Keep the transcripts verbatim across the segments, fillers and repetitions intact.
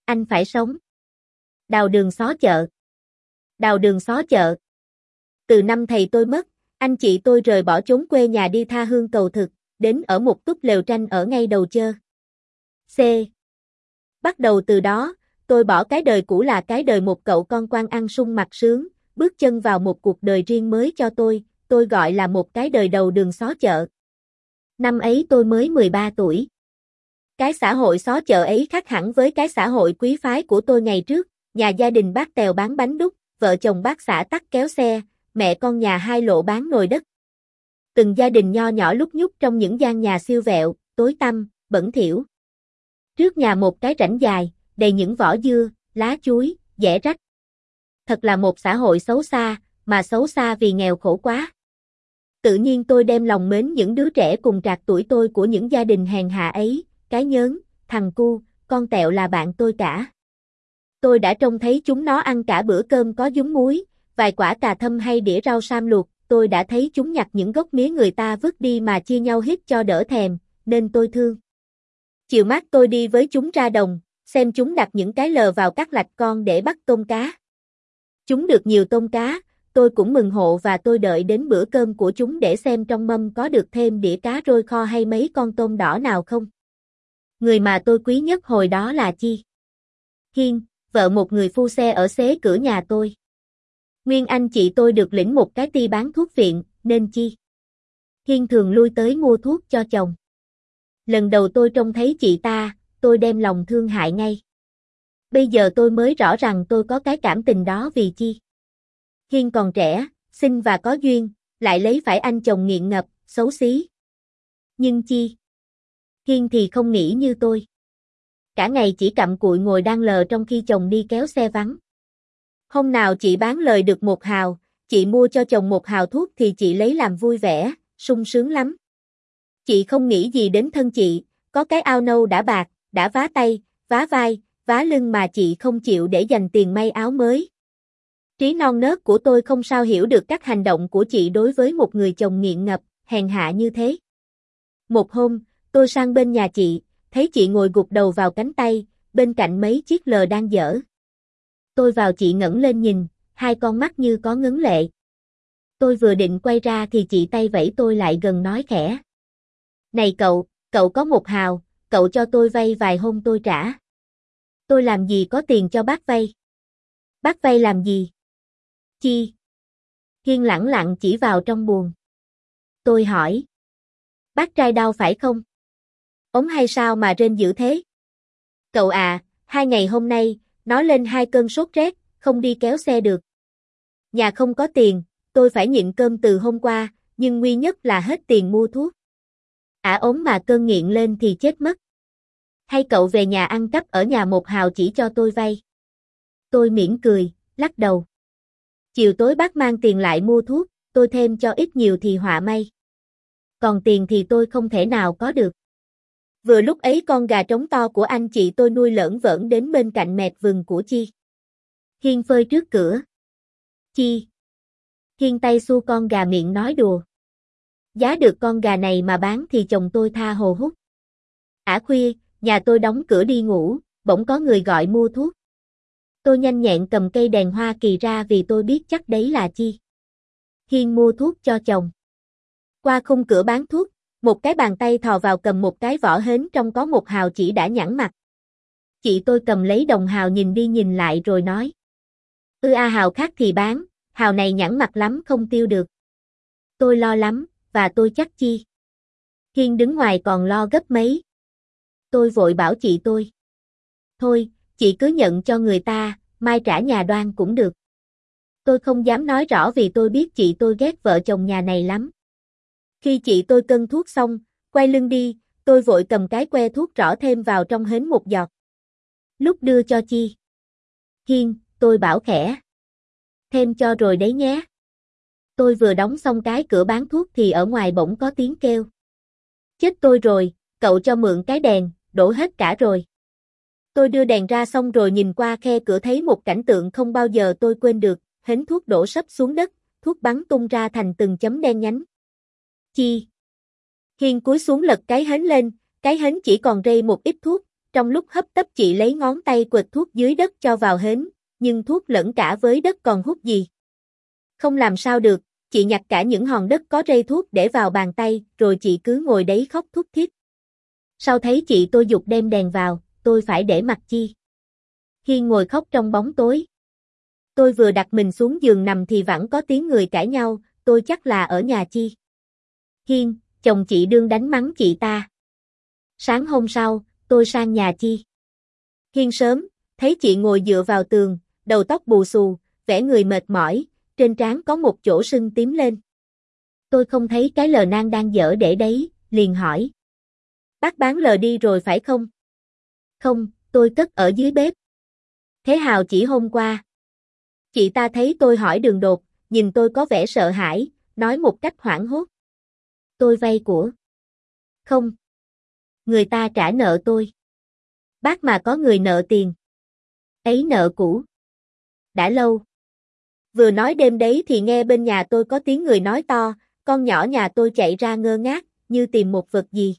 anh phải sống. Đào đường xó chợ. Đào đường xó chợ. Từ năm thầy tôi mất, anh chị tôi rời bỏ chốn quê nhà đi tha hương cầu thực, đến ở một túp lều tranh ở ngay đầu chơ. C. Bắt đầu từ đó, tôi bỏ cái đời cũ là cái đời một cậu con quan ăn sung mặc sướng, bước chân vào một cuộc đời riêng mới cho tôi, tôi gọi là một cái đời đầu đường xó chợ. Năm ấy tôi mới mười ba tuổi. Cái xã hội xó chợ ấy khác hẳn với cái xã hội quý phái của tôi ngày trước, nhà gia đình bác Tèo bán bánh đúc, vợ chồng bác xã Tắc kéo xe, mẹ con nhà hai lộ bán nồi đất. Từng gia đình nho nhỏ lúc nhúc trong những gian nhà siêu vẹo, tối tăm, bẩn thỉu. Trước nhà một cái rãnh dài, đầy những vỏ dưa, lá chuối, dẻ rách. Thật là một xã hội xấu xa, mà xấu xa vì nghèo khổ quá. Tự nhiên tôi đem lòng mến những đứa trẻ cùng trạc tuổi tôi của những gia đình hèn hạ ấy, cái nhớn, thằng cu, con Tẹo là bạn tôi cả. Tôi đã trông thấy chúng nó ăn cả bữa cơm có dúng muối, vài quả cà thâm hay đĩa rau sam luộc, tôi đã thấy chúng nhặt những gốc mía người ta vứt đi mà chia nhau hít cho đỡ thèm, nên tôi thương. Chiều mát tôi đi với chúng ra đồng, xem chúng đặt những cái lờ vào các lạch con để bắt tôm cá. Chúng được nhiều tôm cá, tôi cũng mừng hộ và tôi đợi đến bữa cơm của chúng để xem trong mâm có được thêm đĩa cá rôi kho hay mấy con tôm đỏ nào không. Người mà tôi quý nhất hồi đó là Chi Hiên, vợ một người phu xe ở xế cửa nhà tôi. Nguyên anh chị tôi được lĩnh một cái ty bán thuốc viện, nên Chi Hiên thường lui tới mua thuốc cho chồng. Lần đầu tôi trông thấy chị ta, tôi đem lòng thương hại ngay. Bây giờ tôi mới rõ rằng tôi có cái cảm tình đó vì Chi Hiên còn trẻ, xinh và có duyên, lại lấy phải anh chồng nghiện ngập, xấu xí. Nhưng Chi Hiên thì không nghĩ như tôi. Cả ngày chỉ cặm cụi ngồi đan lờ trong khi chồng đi kéo xe vắng. Hôm nào chị bán lời được một hào, chị mua cho chồng một hào thuốc thì chị lấy làm vui vẻ, sung sướng lắm. Chị không nghĩ gì đến thân chị, có cái áo nâu đã bạc, đã vá tay, vá vai, vá lưng mà chị không chịu để dành tiền may áo mới. Trí non nớt của tôi không sao hiểu được các hành động của chị đối với một người chồng nghiện ngập, hèn hạ như thế. Một hôm, tôi sang bên nhà chị, thấy chị ngồi gục đầu vào cánh tay, bên cạnh mấy chiếc lờ đang dở. Tôi vào chị ngẩng lên nhìn, hai con mắt như có ngấn lệ. Tôi vừa định quay ra thì chị tay vẫy tôi lại gần nói khẽ. Này cậu, cậu có một hào, cậu cho tôi vay vài hôm tôi trả. Tôi làm gì có tiền cho bác vay? Bác vay làm gì? Chi Hiên lẳng lặng chỉ vào trong buồng. Tôi hỏi. Bác trai đau phải không? Ốm hay sao mà rên dữ thế? Cậu à, hai ngày hôm nay, nó lên hai cơn sốt rét, không đi kéo xe được. Nhà không có tiền, tôi phải nhịn cơm từ hôm qua, nhưng nguy nhất là hết tiền mua thuốc. Ả ốm mà cơn nghiện lên thì chết mất. Hay cậu về nhà ăn cắp ở nhà một hào chỉ cho tôi vay? Tôi mỉm cười, lắc đầu. Chiều tối bác mang tiền lại mua thuốc, tôi thêm cho ít nhiều thì họa may. Còn tiền thì tôi không thể nào có được. Vừa lúc ấy con gà trống to của anh chị tôi nuôi lởn vởn đến bên cạnh mẹt vừng của Chi Hiên phơi trước cửa. Chi Hiên tay xu con gà miệng nói đùa. Giá được con gà này mà bán thì chồng tôi tha hồ hút. Ả khuya, nhà tôi đóng cửa đi ngủ, bỗng có người gọi mua thuốc. Tôi nhanh nhẹn cầm cây đèn Hoa Kỳ ra vì tôi biết chắc đấy là Chi Hiên mua thuốc cho chồng. Qua khung cửa bán thuốc, một cái bàn tay thò vào cầm một cái vỏ hến trong có một hào chỉ đã nhẵn mặt. Chị tôi cầm lấy đồng hào nhìn đi nhìn lại rồi nói. Ư a hào khác thì bán, hào này nhẵn mặt lắm không tiêu được. Tôi lo lắm, và tôi chắc Chi Hiên đứng ngoài còn lo gấp mấy. Tôi vội bảo chị tôi. Thôi, chị cứ nhận cho người ta, mai trả nhà đoan cũng được. Tôi không dám nói rõ vì tôi biết chị tôi ghét vợ chồng nhà này lắm. Khi chị tôi cân thuốc xong, quay lưng đi, tôi vội cầm cái que thuốc rõ thêm vào trong hến một giọt. Lúc đưa cho Chi Hiên, tôi bảo khẽ. Thêm cho rồi đấy nhé. Tôi vừa đóng xong cái cửa bán thuốc thì ở ngoài bỗng có tiếng kêu. Chết tôi rồi, cậu cho mượn cái đèn, đổ hết cả rồi. Tôi đưa đèn ra xong rồi nhìn qua khe cửa thấy một cảnh tượng không bao giờ tôi quên được, hến thuốc đổ sấp xuống đất, thuốc bắn tung ra thành từng chấm đen nhánh. Chi Hiên cúi xuống lật cái hến lên, cái hến chỉ còn rây một ít thuốc, trong lúc hấp tấp chị lấy ngón tay quệt thuốc dưới đất cho vào hến, nhưng thuốc lẫn cả với đất còn hút gì. Không làm sao được, chị nhặt cả những hòn đất có rây thuốc để vào bàn tay, rồi chị cứ ngồi đấy khóc thút thít. Sau thấy chị tôi giục đem đèn vào, tôi phải để mặc chi. Hiên ngồi khóc trong bóng tối. Tôi vừa đặt mình xuống giường nằm thì vẳng có tiếng người cãi nhau, tôi chắc là ở nhà chi. Hiên, chồng chị đương đánh mắng chị ta. Sáng hôm sau, tôi sang nhà chi. Hiên sớm, thấy chị ngồi dựa vào tường, đầu tóc bù xù, vẻ người mệt mỏi, trên trán có một chỗ sưng tím lên. Tôi không thấy cái lờ nang đang dở để đấy, liền hỏi. Bác bán lờ đi rồi phải không? Không, tôi cất ở dưới bếp. Thế Hào chỉ hôm qua. Chị ta thấy tôi hỏi đường đột, nhìn tôi có vẻ sợ hãi, nói một cách hoảng hốt. Tôi vay của. Không. Người ta trả nợ tôi. Bác mà có người nợ tiền. Ấy nợ cũ. Đã lâu. Vừa nói đêm đấy thì nghe bên nhà tôi có tiếng người nói to, con nhỏ nhà tôi chạy ra ngơ ngác, như tìm một vật gì.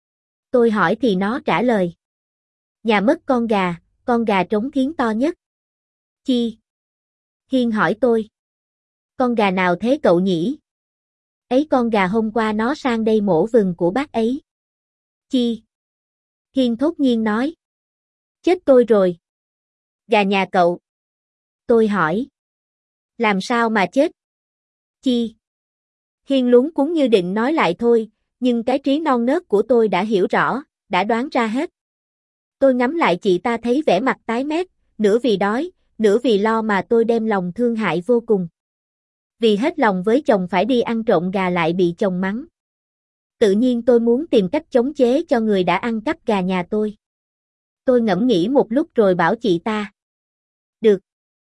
Tôi hỏi thì nó trả lời. Nhà mất con gà, con gà trống thiến to nhất. Chi? Hiên hỏi tôi. Con gà nào thế cậu nhỉ? Ấy con gà hôm qua nó sang đây mổ vừng của bác ấy. Chi? Hiên thốt nhiên nói. Chết tôi rồi. Gà nhà cậu. Tôi hỏi. Làm sao mà chết? Chi? Hiên luống cuống như định nói lại thôi, nhưng cái trí non nớt của tôi đã hiểu rõ, đã đoán ra hết. Tôi ngắm lại chị ta thấy vẻ mặt tái mét, nửa vì đói, nửa vì lo mà tôi đem lòng thương hại vô cùng. Vì hết lòng với chồng phải đi ăn trộm gà lại bị chồng mắng. Tự nhiên tôi muốn tìm cách chống chế cho người đã ăn cắp gà nhà tôi. Tôi ngẫm nghĩ một lúc rồi bảo chị ta. Được.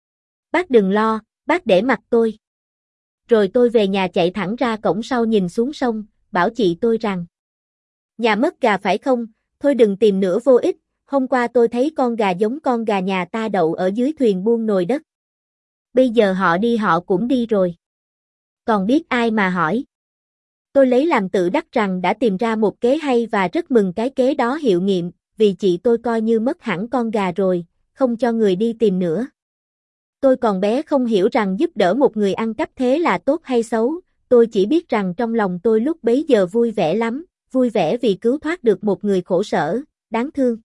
Bác đừng lo, bác để mặc tôi. Rồi tôi về nhà chạy thẳng ra cổng sau nhìn xuống sông, bảo chị tôi rằng. Nhà mất gà phải không, thôi đừng tìm nữa vô ích, hôm qua tôi thấy con gà giống con gà nhà ta đậu ở dưới thuyền buông nồi đất. Bây giờ họ đi họ cũng đi rồi. Còn biết ai mà hỏi. Tôi lấy làm tự đắc rằng đã tìm ra một kế hay và rất mừng cái kế đó hiệu nghiệm, vì chị tôi coi như mất hẳn con gà rồi, không cho người đi tìm nữa. Tôi còn bé không hiểu rằng giúp đỡ một người ăn cắp thế là tốt hay xấu, tôi chỉ biết rằng trong lòng tôi lúc bấy giờ vui vẻ lắm, vui vẻ vì cứu thoát được một người khổ sở, đáng thương.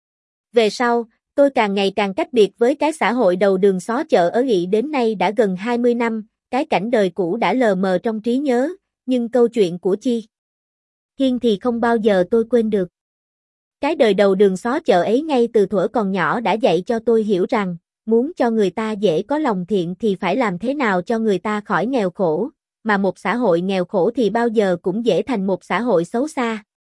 Về sau, tôi càng ngày càng cách biệt với cái xã hội đầu đường xó chợ ở Nghị đến nay đã gần hai mươi năm, cái cảnh đời cũ đã lờ mờ trong trí nhớ, nhưng câu chuyện của Chi Hiên thì không bao giờ tôi quên được. Cái đời đầu đường xó chợ ấy ngay từ thuở còn nhỏ đã dạy cho tôi hiểu rằng, muốn cho người ta dễ có lòng thiện thì phải làm thế nào cho người ta khỏi nghèo khổ, mà một xã hội nghèo khổ thì bao giờ cũng dễ thành một xã hội xấu xa.